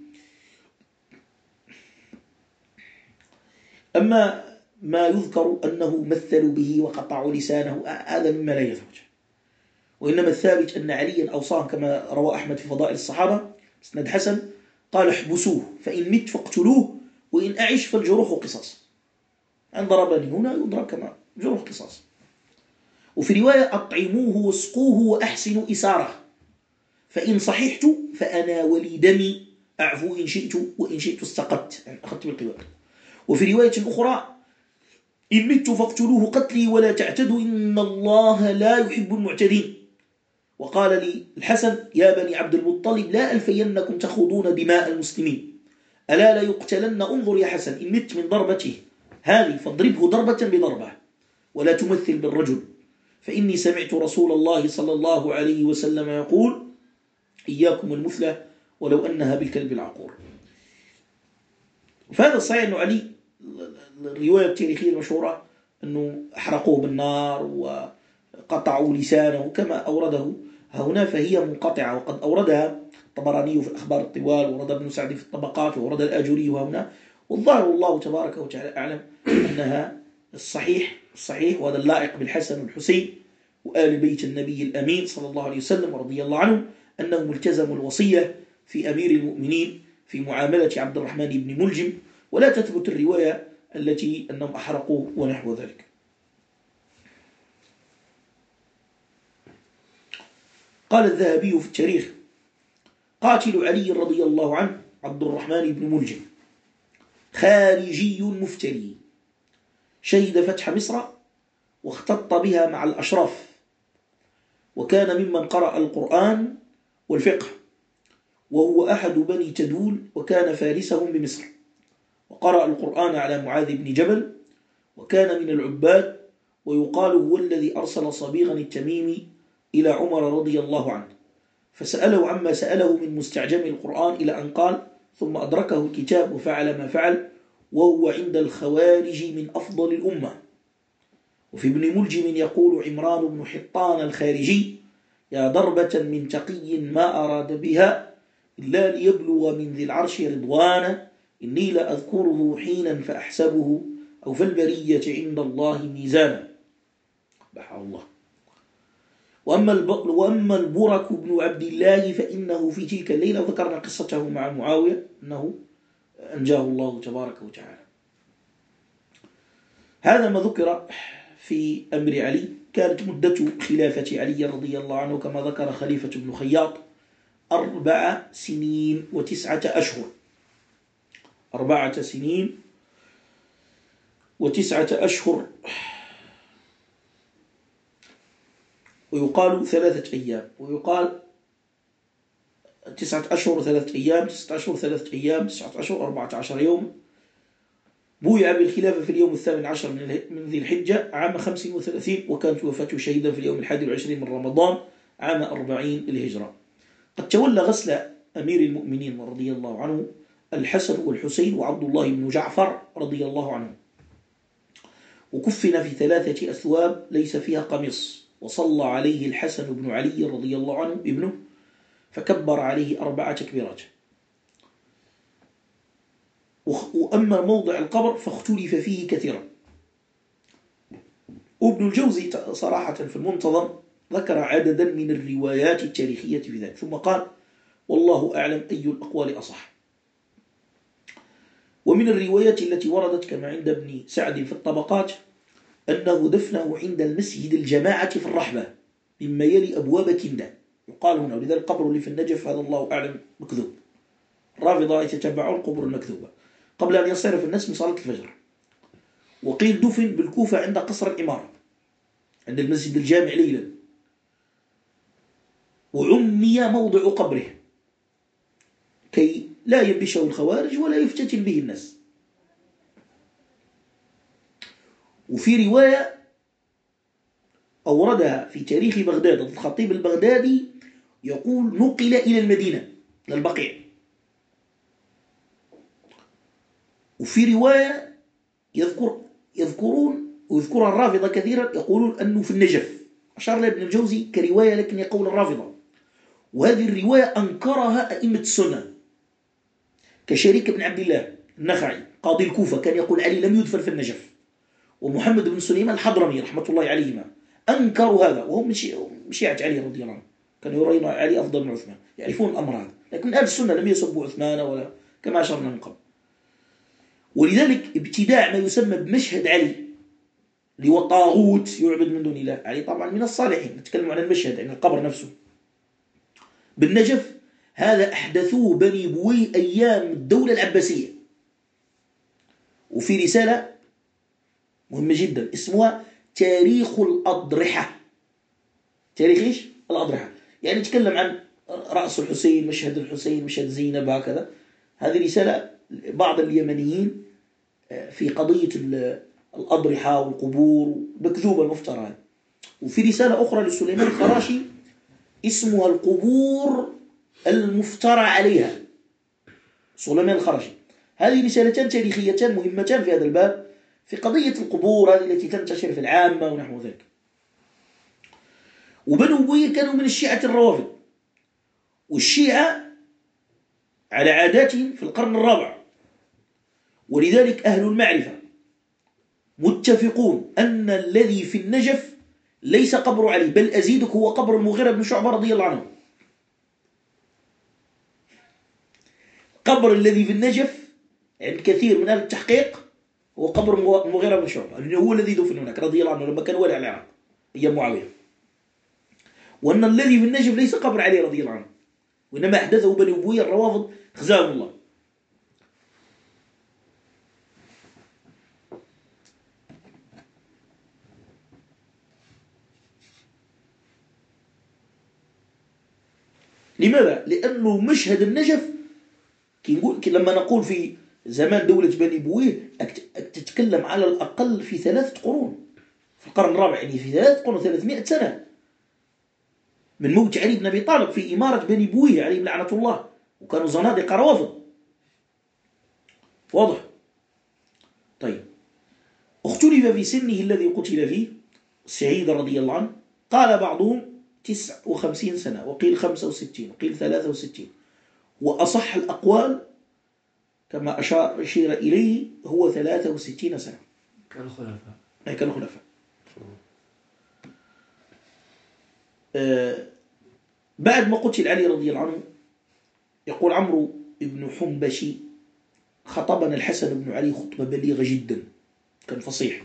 أما ما يذكر أنه مثلوا به وقطعوا لسانه هذا مما لا يثبت، وإنما الثابت أن عليا أوصاه كما روى أحمد في فضائل الصحابة مسند حسن، قال احبسوه فإن مت فاقتلوه وإن أعش فالجروح قصاص، أن ضربني هنا يضرب كما جروح قصاص. وفي رواية أطعموه واسقوه وأحسنوا إساره، فإن صححت فأنا ولي دمي أعفو إن شئت وإن شئت استقدت، يعني أخذت بالقوات. وفي رواية أخرى إن مت فاقتلوه قتلي ولا تعتدوا إن الله لا يحب المعتدين. وقال لي الحسن يا بني عبد المطلب لا ألفينكم تخوضون دماء المسلمين، ألا لا يقتلن، انظر يا حسن إن مت من ضربته هذه فاضربه ضربة بضربة ولا تمثل بالرجل، فإني سمعت رسول الله صلى الله عليه وسلم يقول إياكم المثلة ولو أنها بالكلب العقور. فهذا الصحيح أنه علي الرواية التاريخية المشهورة أنه أحرقوه بالنار وقطعوا لسانه كما أورده هنا، فهي منقطعة، وقد أوردها الطبراني في الأخبار الطوال، ورد ابن سعد في الطبقات، ورد الآجري هنا. والظاهر الله تبارك وتعالى أعلم أنها الصحيح، وهذا اللائق بالحسن والحسين وآل بيت النبي الأمين صلى الله عليه وسلم ورضي الله عنه، أنهم التزموا الوصية في أمير المؤمنين في معاملة عبد الرحمن بن ملجم، ولا تثبت الرواية التي أنهم أحرقوا ونحو ذلك. قال الذهبي في التاريخ قاتل علي رضي الله عنه عبد الرحمن بن ملجم خارجي مفتري، شهد فتح مصر واختط بها مع الأشراف، وكان ممن قرأ القرآن والفقه، وهو أحد بني تدول، وكان فارسهم بمصر، وقرأ القرآن على معاذ بن جبل، وكان من العباد، ويقال هو الذي أرسل صبيغا التميمي إلى عمر رضي الله عنه فسأله عما سأله من مستعجم القرآن إلى أن قال ثم أدركه الكتاب وفعل ما فعل، وهو عند الخوارج من أفضل الأمة. وفي ابن ملجم يقول عمران بن حطان الخارجي يا ضربة من تقي ما أراد بها إلا ليبلغ من ذي العرش رضوانا، إني لأذكره حينا فأحسبه أو في البرية عند الله ميزانا. بحر الله. وأما البرك بن عبد الله فإنه في تلك الليلة، وذكرنا قصته مع معاوية أنه أنجاه الله تبارك وتعالى. هذا ما ذكر في أمر علي. كانت مدة خلافة علي رضي الله عنه كما ذكر خليفة بن خياط 4 سنين و9 أشهر. 4 سنين و9 أشهر، ويقال 3 أيام، ويقال 9 أشهر و3 أيام، 9 أشهر 3 أيام، 9 أشهر 14 يوم. بويع بالخلافة في اليوم 18 من ذي الحجة عام 35، وكانت وفاته شهيدا في اليوم 21 من رمضان عام 40 الهجرة. قد تولى غسل أمير المؤمنين رضي الله عنه الحسن والحسين وعبد الله بن جعفر رضي الله عنه، وكفن في 3 أثواب ليس فيها قميص، وصلى عليه الحسن بن علي رضي الله عنه ابنه فكبر عليه 4 تكبيرات. وأما موضع القبر فاختلف فيه كثيرا. وابن الجوزي صراحة في المنتظم ذكر عددا من الروايات التاريخية في ذلك، ثم قال: والله أعلم أي الأقوال أصح. ومن الروايات التي وردت كما عند ابن سعد في الطبقات أنه دفنه عند المسجد الجماعة في الرحبة مما يلي أبواب كندة، يقال هنا، ولذلك القبر اللي في النجف هذا الله أعلم مكذوب. الرافضة يتتبعون القبور المكذوبة قبل أن ينصرف الناس من صلاة الفجر. وقيل دفن بالكوفة عند قصر الإمارة عند المسجد الجامع ليلا، وعمي موضع قبره كي لا ينبشه الخوارج ولا يفتتن به الناس. وفي رواية أوردها في تاريخ بغداد الخطيب البغدادي يقول: نقل إلى المدينة للبقيع. وفي رواية يذكرها الرافضة كثيرا، يقولون أنه في النجف. أشار لها ابن الجوزي كرواية لكن يقول الرافضة، وهذه الرواية أنكرها أئمة السنة كشريك بن عبد الله النخعي قاضي الكوفة، كان يقول علي لم يدفن في النجف، ومحمد بن سليمان الحضرمي رحمة الله عليهما أنكروا هذا، وهم من شيعة علي رضي الله عنه، كانوا يرون علي أفضل من عثمان، يعرفون الأمر هذا، لكن أهل السنة لم يسبوا عثمان ولا كما أشرنا من قبل. ولذلك ابتداع ما يسمى بمشهد علي اللي هو طاغوت يعبد من دون الله، علي طبعا من الصالحين، نتكلم عن المشهد يعني القبر نفسه بالنجف، هذا أحدثوه بني بويه أيام الدولة العباسية. وفي رسالة مهمة جدا اسمها تاريخ الأضرحة. تاريخ إيش؟ الأضرحة، يعني نتكلم عن رأس الحسين، مشهد الحسين، مشهد زينب، هكذا. هذه رسالة بعض اليمنيين في قضية الأضرحة والقبور مكذوبة المفترى. وفي رسالة أخرى لسليمان الخراشي اسمها القبور المفترى عليها، سليمان الخراشي. هذه رسالتان تاريخيتان مهمتان في هذا الباب في قضية القبور هذه التي تنتشر في العامة ونحو ذلك. وبنو أمية كانوا من الشيعة الروافض، والشيعة على عاداتهم في القرن الرابع، ولذلك أهل المعرفة متفقون أن الذي في النجف ليس قبر علي، بل أزيدك هو قبر المغيرة بن شعبة رضي الله عنه. قبر الذي في النجف عند يعني كثير من أهل التحقيق هو قبر المغيرة بن شعبة، لأنه هو الذي دفن هناك رضي الله عنه لما كان ولي على العراق أيام معاوية. وأن الذي في النجف ليس قبر علي رضي الله عنه، وإنما أحدثه بني أمية الروافض خزاهم الله. لماذا؟ لأنه مشهد النجف لما نقول في زمان دولة بني بويه تتكلم على الأقل في 3 قرون، في القرن الرابع، يعني في 3 قرون 300 سنة من موت علي بن أبي طالب في إمارة بني بويه عليهم لعنة الله، وكانوا زنادقة روافض. واضح؟ طيب، اختلف في سنه الذي قتل فيه سعيد رضي الله عنه، قال بعضهم 59 سنة، وقيل 65، وقيل 63، وأصح الأقوال كما أشير إليه هو 63 سنة كالخلفاء. أي كالخلفاء. بعد ما قتل علي رضي الله عنه، يقول عمرو بن حنبشي: خطبنا الحسن بن علي خطبة بليغة جدا، كان فصيح.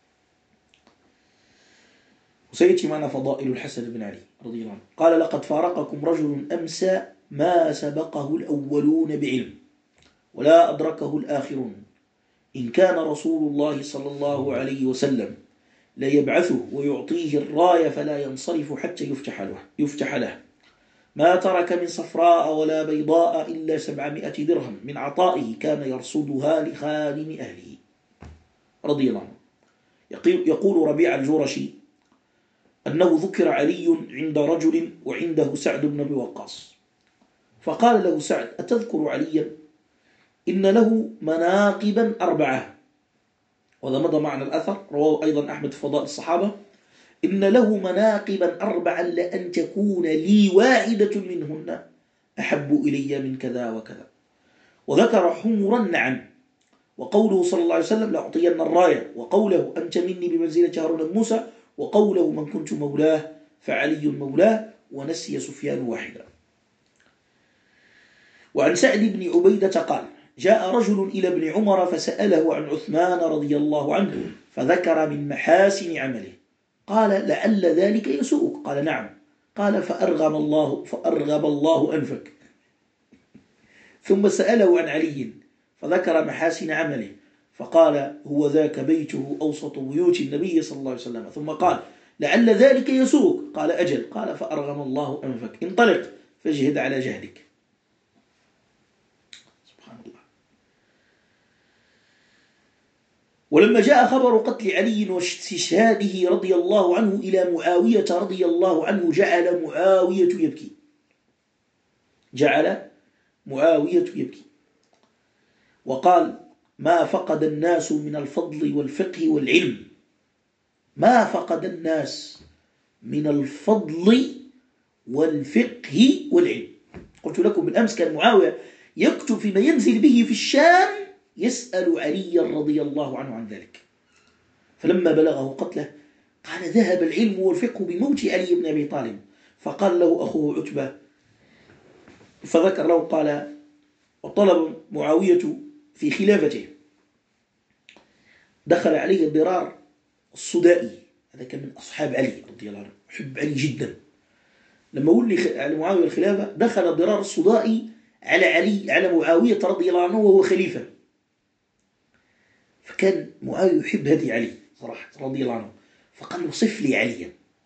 وسيأتي معنا فضائل الحسن بن علي رضي الله عنه. قال: لقد فارقكم رجل أمسى ما سبقه الأولون بعلم ولا أدركه الآخرون، إن كان رسول الله صلى الله عليه وسلم لا يبعثه ويعطيه الراية فلا ينصرف حتى يفتح له، ما ترك من صفراء ولا بيضاء إلا 700 درهم من عطائه كان يرصدها لخادم أهله رضي الله عنه. يقول ربيع الجرشي أنه ذكر علي عند رجل وعنده سعد بن أبي وقاص، فقال له سعد: أتذكر عليا؟ إن له مناقبا 4. وهذا مضى معنا الأثر، رواه أيضا أحمد في فضائل الصحابة: إن له مناقبا 4 لأن تكون لي واحدة منهن أحب إلي من كذا وكذا. وذكر حمر النعم وقوله صلى الله عليه وسلم لأعطين الراية، وقوله أنت مني بمنزلة هارون بن موسى، وقوله من كنت مولاه فعلي مولاه، ونسي سفيان واحدا. وعن سعد بن عبيدة قال جاء رجل إلى ابن عمر فسأله عن عثمان رضي الله عنه فذكر من محاسن عمله، قال لعل ذلك يسوءك؟ قال نعم. قال فأرغب الله أنفك. ثم سأله عن علي فذكر محاسن عمله، فقال هو ذاك بيته أوسط بيوت النبي صلى الله عليه وسلم. ثم قال لعل ذلك يسوءك؟ قال أجل. قال فأرغم الله أنفك، انطلق فاجهد على جهدك. سبحان الله. ولما جاء خبر قتل علي واستشهاده رضي الله عنه إلى معاوية رضي الله عنه جعل معاوية يبكي وقال ما فقد الناس من الفضل والفقه والعلم، ما فقد الناس من الفضل والفقه والعلم. قلت لكم بالأمس كان معاوية يكتب فيما ينزل به في الشام يسأل علي رضي الله عنه عن ذلك، فلما بلغه قتله قال ذهب العلم والفقه بموت علي بن أبي طالب. فقال له أخوه عتبة فذكر له قال وطلب معاوية في خلافته، دخل عليه الضرار الصدائي، هذا كان من أصحاب علي رضي الله عنه، يحب علي جدا. لما ولي على معاوية الخلافة دخل ضرار الصدائي على معاوية رضي الله عنه وهو خليفة، فكان معاوية يحب هذه علي صراحة رضي الله عنه، فقال له صف لي عليا،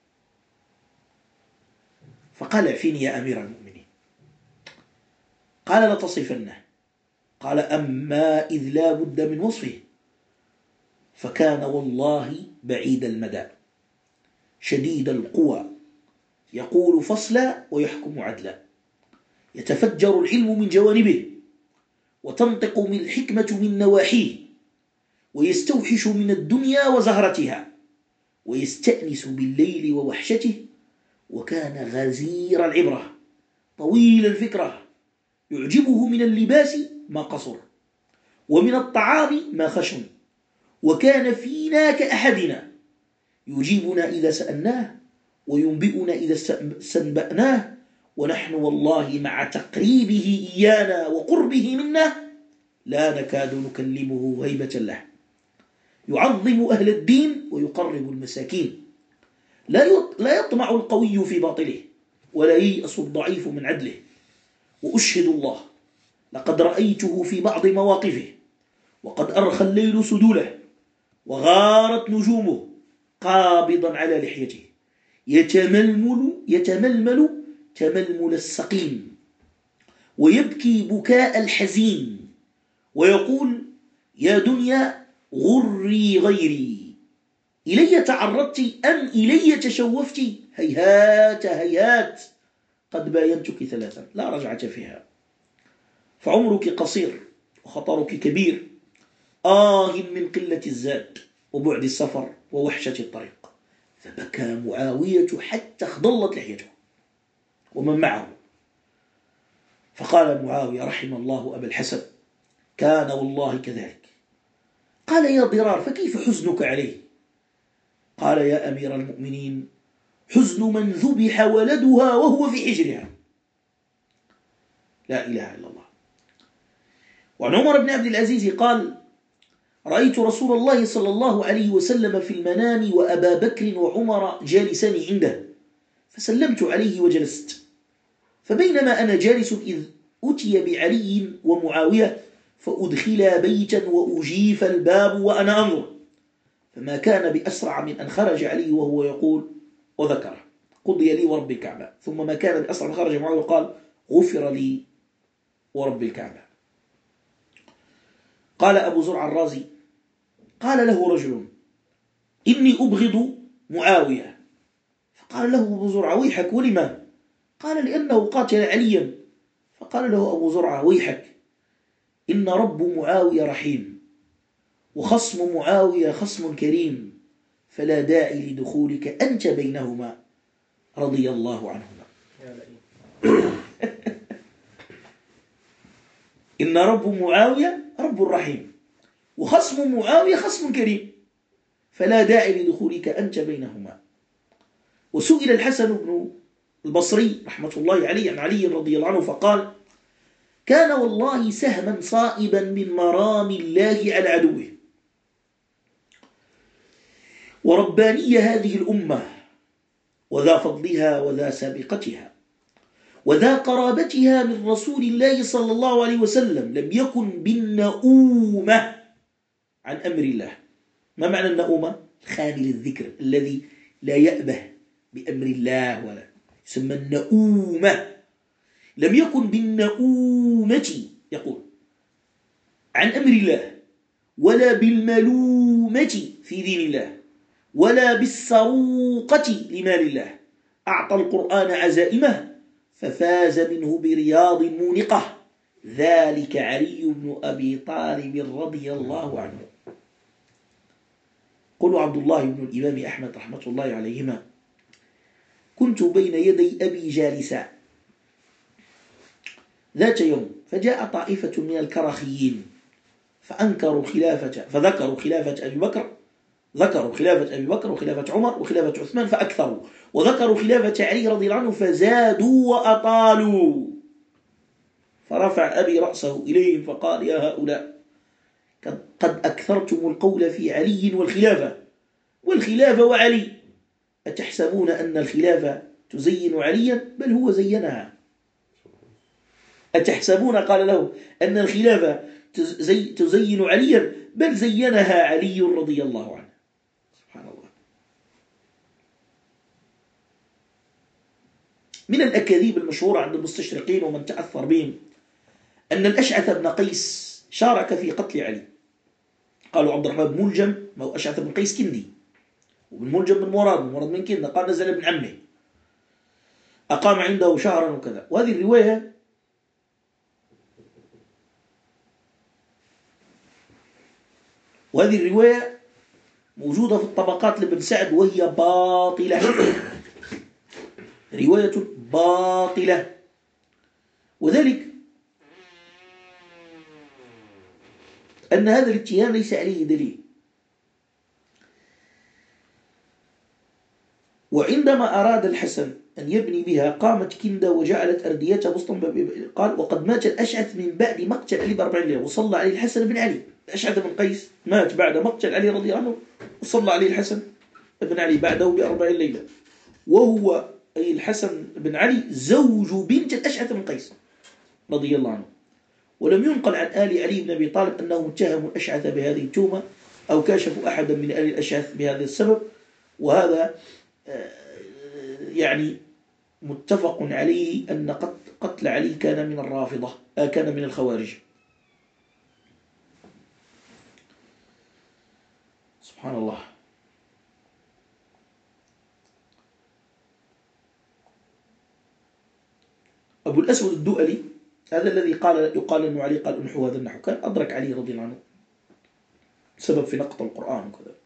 فقال اعفيني يا أمير المؤمنين. قال لا تصفنه. قال أما إذ لا بد من وصفه فكان والله بعيد المدى شديد القوى، يقول فصلا ويحكم عدلا، يتفجر العلم من جوانبه وتنطق من الحكمة من نواحيه، ويستوحش من الدنيا وزهرتها، ويستأنس بالليل ووحشته، وكان غزير العبرة طويل الفكرة، يعجبه من اللباس ما قصر ومن الطعام ما خشن، وكان فينا كأحدنا يجيبنا إذا سألناه وينبئنا إذا استنبأناه، ونحن والله مع تقريبه إيانا وقربه منا لا نكاد نكلمه هيبة له، يعظم أهل الدين ويقرب المساكين، لا يطمع القوي في باطله ولا ييأس الضعيف من عدله. وأشهد الله لقد رأيته في بعض مواقفه وقد أرخى الليل سدوله وغارت نجومه قابضا على لحيته يتململ تململ السقيم، ويبكي بكاء الحزين، ويقول يا دنيا غري غيري، إلي تعرضت أم إلي تشوفت؟ هيهات هيهات قد باينتك ثلاثا لا رجعة فيها، فعمرك قصير وخطرك كبير، من قلة الزاد وبعد السفر ووحشة الطريق. فبكى معاوية حتى اخضلت لحيته ومن معه. فقال معاوية رحم الله أبا الحسن كان والله كذلك. قال يا ضرار فكيف حزنك عليه؟ قال يا أمير المؤمنين حزن من ذبح ولدها وهو في حجرها. لا إله إلا الله. وعن عمر بن عبد العزيز قال رأيت رسول الله صلى الله عليه وسلم في المنام وأبا بكر وعمر جالسان عنده، فسلمت عليه وجلست، فبينما أنا جالس إذ أتي بعلي ومعاوية فأدخلا بيتا وأجيف الباب وأنا أنظر، فما كان بأسرع من أن خرج علي وهو يقول وذكره قضي لي ورب الكعبة، ثم ما كان بأسرع من خرج معاوية وقال غفر لي ورب الكعبة. قال أبو زرع الرازي قال له رجل إني أبغض معاوية، فقال له أبو زرع ويحك ولما؟ قال لأنه قاتل عليا. فقال له أبو زرع ويحك إن رب معاوية رحيم وخصم معاوية خصم كريم، فلا داعي لدخولك أنت بينهما رضي الله عنهما. إن رب معاوية رب رحيم وخصم معاوية خصم كريم، فلا داعي لدخولك أنت بينهما. وسئل الحسن بن البصري رحمة الله عليه عن علي رضي الله عنه فقال: كان والله سهما صائبا من مرام الله على عدوه، وربانية هذه الأمة، وذا فضلها وذا سابقتها وذا قرابتها من رسول الله صلى الله عليه وسلم، لم يكن بالنؤومة عن أمر الله. ما معنى النؤومة؟ خامل الذكر الذي لا يأبه بأمر الله، ولا يسمى النؤومة. لم يكن بالنؤومة يقول عن أمر الله، ولا بالملومة في دين الله، ولا بالسروقة لمال الله. أعطى القرآن عزائمه ففاز منه برياض مونقة، ذلك علي بن أبي طالب رضي الله عنه. قل عبد الله بن الإمام أحمد رحمة الله عليهما: كنت بين يدي أبي جالسا ذات يوم، فجاء طائفة من الكرخيين فذكروا خلافة أبي بكر، وخلافة عمر وخلافة عثمان فأكثروا، وذكروا خلافة علي رضي الله عنه فزادوا وأطالوا. فرفع أبي رأسه إليهم فقال: يا هؤلاء، قد أكثرتم القول في علي والخلافة وعلي، أتحسبون أن الخلافة تزين عليا؟ بل هو زينها. أتحسبون قال له أن الخلافة تزين عليا؟ بل زينها علي رضي الله عنه. سبحان الله. من الأكاذيب المشهورة عند المستشرقين ومن تأثر بهم أن الأشعث بن قيس شارك في قتل علي. قالوا عبد الرحمن بن ملجم، ما هو أشعث بن قيس كندي، وبن ملجم بن مراد من كندة، قال نزل ابن عمه أقام عنده شهرا وكذا. وهذه الرواية موجودة في الطبقات لابن سعد وهي باطلة، رواية باطلة. وذلك أن هذا الاتهام ليس عليه دليل. وعندما أراد الحسن أن يبني بها قامت كندة وجعلت أرديتها بسطا. قال: وقد مات الأشعث من بعد مقتل علي ب40 ليلة وصلى عليه الحسن بن علي. الأشعث بن قيس مات بعد مقتل علي رضي الله عنه وصلى عليه الحسن بن علي بعده ب40 ليلة، وهو أي الحسن بن علي زوج بنت الأشعث بن قيس رضي الله عنه. ولم ينقل عن آل علي بن أبي طالب أنهم اتهموا الأشعث بهذه التهمة أو كاشفوا أحدا من آل الأشعث بهذا السبب. وهذا يعني متفق عليه أن قتل علي كان من الرافضة، كان من الخوارج. سبحان الله. أبو الأسود الدؤلي هذا الذي يقال أنه علي قال أنحو هذا النحو، كان أدرك علي رضي الله عنه سبب في نقط القرآن وكذا.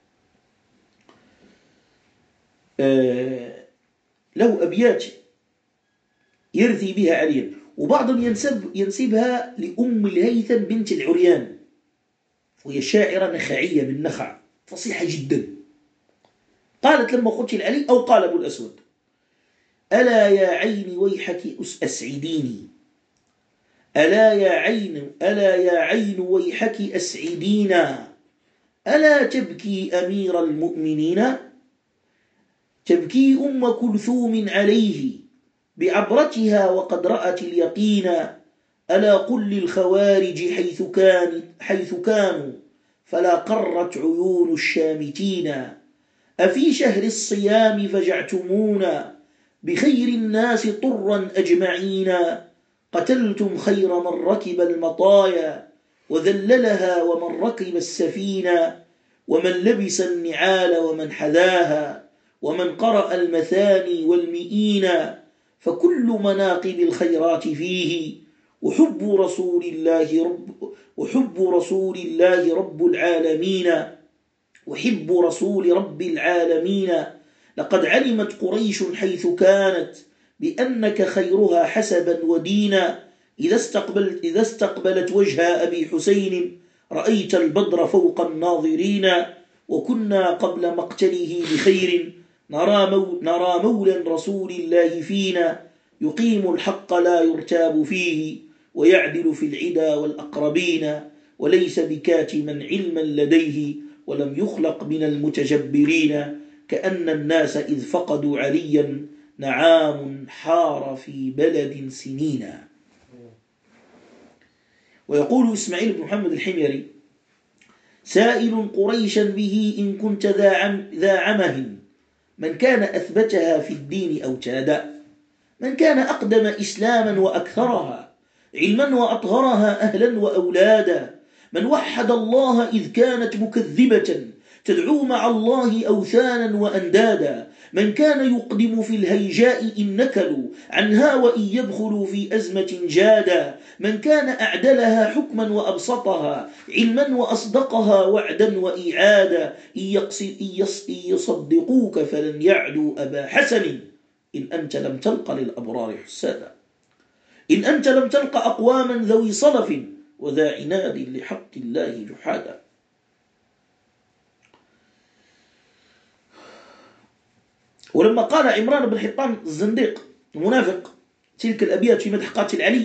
له أبيات يرثي بها عليا، وبعضهم ينسبها لأم الهيثم بنت العريان، وهي شاعرة نخعية من نخع فصيحة جدا. قالت لما قتل علي، أو قال أبو الأسود: ألا يا عين ويحك أسعديني، ألا يا عين ويحك أسعدينا، ألا تبكي أمير المؤمنين، تبكي أم كلثوم عليه بعبرتها وقد رأت اليقين، ألا قل للخوارج حيث كانوا فلا قرت عيون الشامتين، أفي شهر الصيام فجعتمونا بخير الناس طرا أجمعين، قتلتم خير من ركب المطايا وذللها ومن ركب السفينة، ومن لبس النعال ومن حذاها ومن قرأ المثاني والمئين، فكل مناقب الخيرات فيه وحب رسول الله رب العالمين، وحب رسول رب العالمين. لقد علمت قريش حيث كانت بأنك خيرها حسبا ودينا، إذا استقبلت وجه أبي حسين رأيت البدر فوق الناظرين وكنا قبل مقتله بخير نرى مولى رسول الله فينا يقيم الحق لا يرتاب فيه ويعدل في العدا والأقربين وليس بكاتما علما لديه ولم يخلق من المتجبرين كأن الناس إذ فقدوا عليا نعام حار في بلد سنين. ويقول إسماعيل بن محمد الحميري سائل قريشا به إن كنت ذا عمه من كان أثبتها في الدين أوتادا من كان أقدم إسلاما وأكثرها علما وأطهرها أهلا وأولادا من وحد الله إذ كانت مكذبة تدعو مع الله أوثانا وأندادا من كان يقدم في الهيجاء إن نكلوا عنها وإن يبخلوا في أزمة جادا من كان أعدلها حكما وأبسطها علما وأصدقها وعدا وإعادا إن يصدقوك فلن يعدوا أبا حسن إن أنت لم تلق للأبرار حسادا إن أنت لم تلق أقواما ذوي صلف وذا عناد لحق الله جحادا. ولما قال عمران بن حطان الزنديق المنافق تلك الأبيات في مدح قاتل علي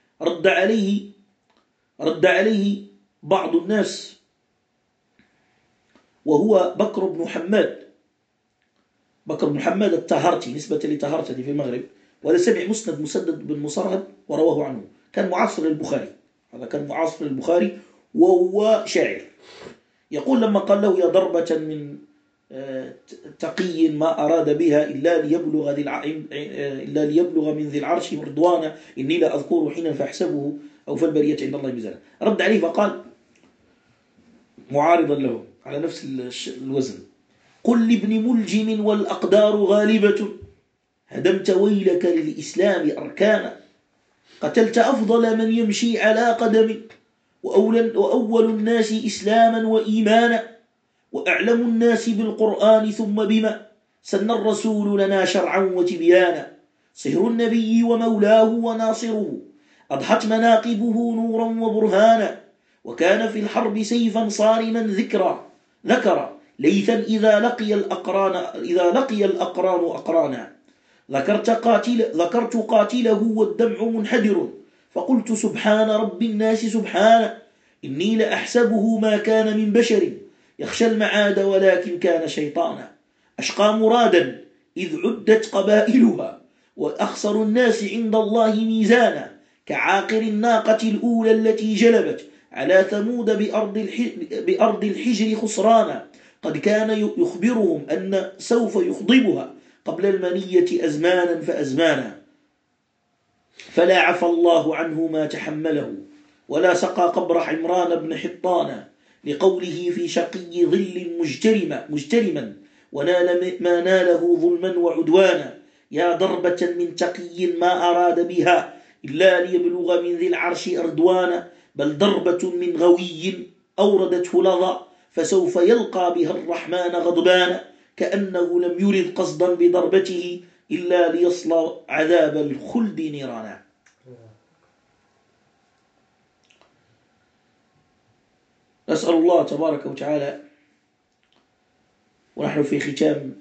رد عليه بعض الناس وهو بكر بن حماد التهرتي نسبة لتهرتي في المغرب ولا سمع مسدد بن مصرهد ورواه عنه كان معاصر للبخاري هذا كان معاصر للبخاري وهو شاعر يقول لما قال له يا ضربة من تقي ما أراد بها إلا ليبلغ من ذي العرش رضوانا إني لا أذكره حين فاحسبه أو فالبرية عند الله ميزانا رد عليه فقال معارضا له على نفس الوزن قل لابن ملجم والأقدار غالبة هدمت ويلك للإسلام أركانا قتلت أفضل من يمشي على قدم وأول الناس إسلاما وإيمانا وأعلم الناس بالقرآن ثم بما سن الرسول لنا شرعا وتبيانا صهر النبي ومولاه وناصره أضحت مناقبه نورا وبرهانا وكان في الحرب سيفا صارما ذكر ليثا إذا لقي الأقران أقرانا ذكرت قاتله والدمع منحدر فقلت سبحان رب الناس سبحانه إني لأحسبه ما كان من بشر يخشى المعاد ولكن كان شيطانا أشقى مرادا إذ عدت قبائلها وأخسر الناس عند الله ميزانا كعاقر الناقة الأولى التي جلبت على ثمود بأرض الحجر خسرانا قد كان يخبرهم أن سوف يخضبها قبل المنية أزمانا فأزمانا فلا عفى الله عنه ما تحمله ولا سقى قبر عمران بن حطان لقوله في شقي ظل مجترما ونال ما ناله ظلما وعدوانا يا ضربة من تقي ما أراد بها إلا ليبلغ من ذي العرش أردوانا بل ضربة من غوي أوردته لظى فسوف يلقى بها الرحمن غضبانا كأنه لم يرد قصدا بضربته إلا ليصلى عذاب الخلد نيرانا. نسأل الله تبارك وتعالى ونحن في ختام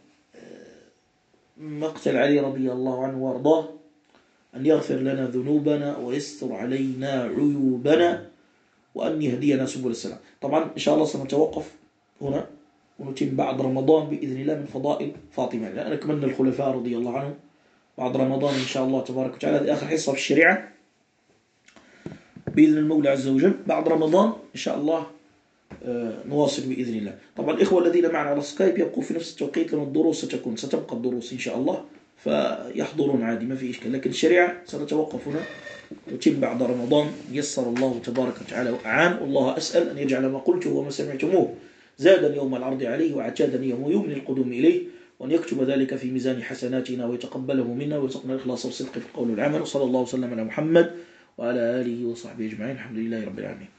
مقتل علي رضي الله عنه وارضاه أن يغفر لنا ذنوبنا ويستر علينا عيوبنا وأن يهدينا سبل السلام. طبعا إن شاء الله سنتوقف هنا ونتم بعد رمضان بإذن الله من فضائل فاطمة لأن نكملنا الخلفاء رضي الله عنهم بعد رمضان إن شاء الله تبارك وتعالى. هذه آخر حصة في الشريعة بإذن المولى عز وجل. بعد رمضان إن شاء الله نواصل بإذن الله. طبعا الإخوة الذين معنا على سكايب يبقوا في نفس التوقيت لأن الدروس ستبقى الدروس إن شاء الله فيحضرون عادي ما في إشكال، لكن الشريعة سنتوقف هنا وتم بعد رمضان يسر الله تبارك وتعالى وأعان. والله أسأل أن يجعل ما قلته وما سمعتموه زادا يوم العرض عليه وعتادا يوم القدوم إليه وأن يكتب ذلك في ميزان حسناتنا ويتقبله منا ويرزقنا الإخلاص والصدق في القول والعمل. وصلى الله وسلم على محمد وعلى آله وصحبه أجمعين. الحمد لله رب العالمين.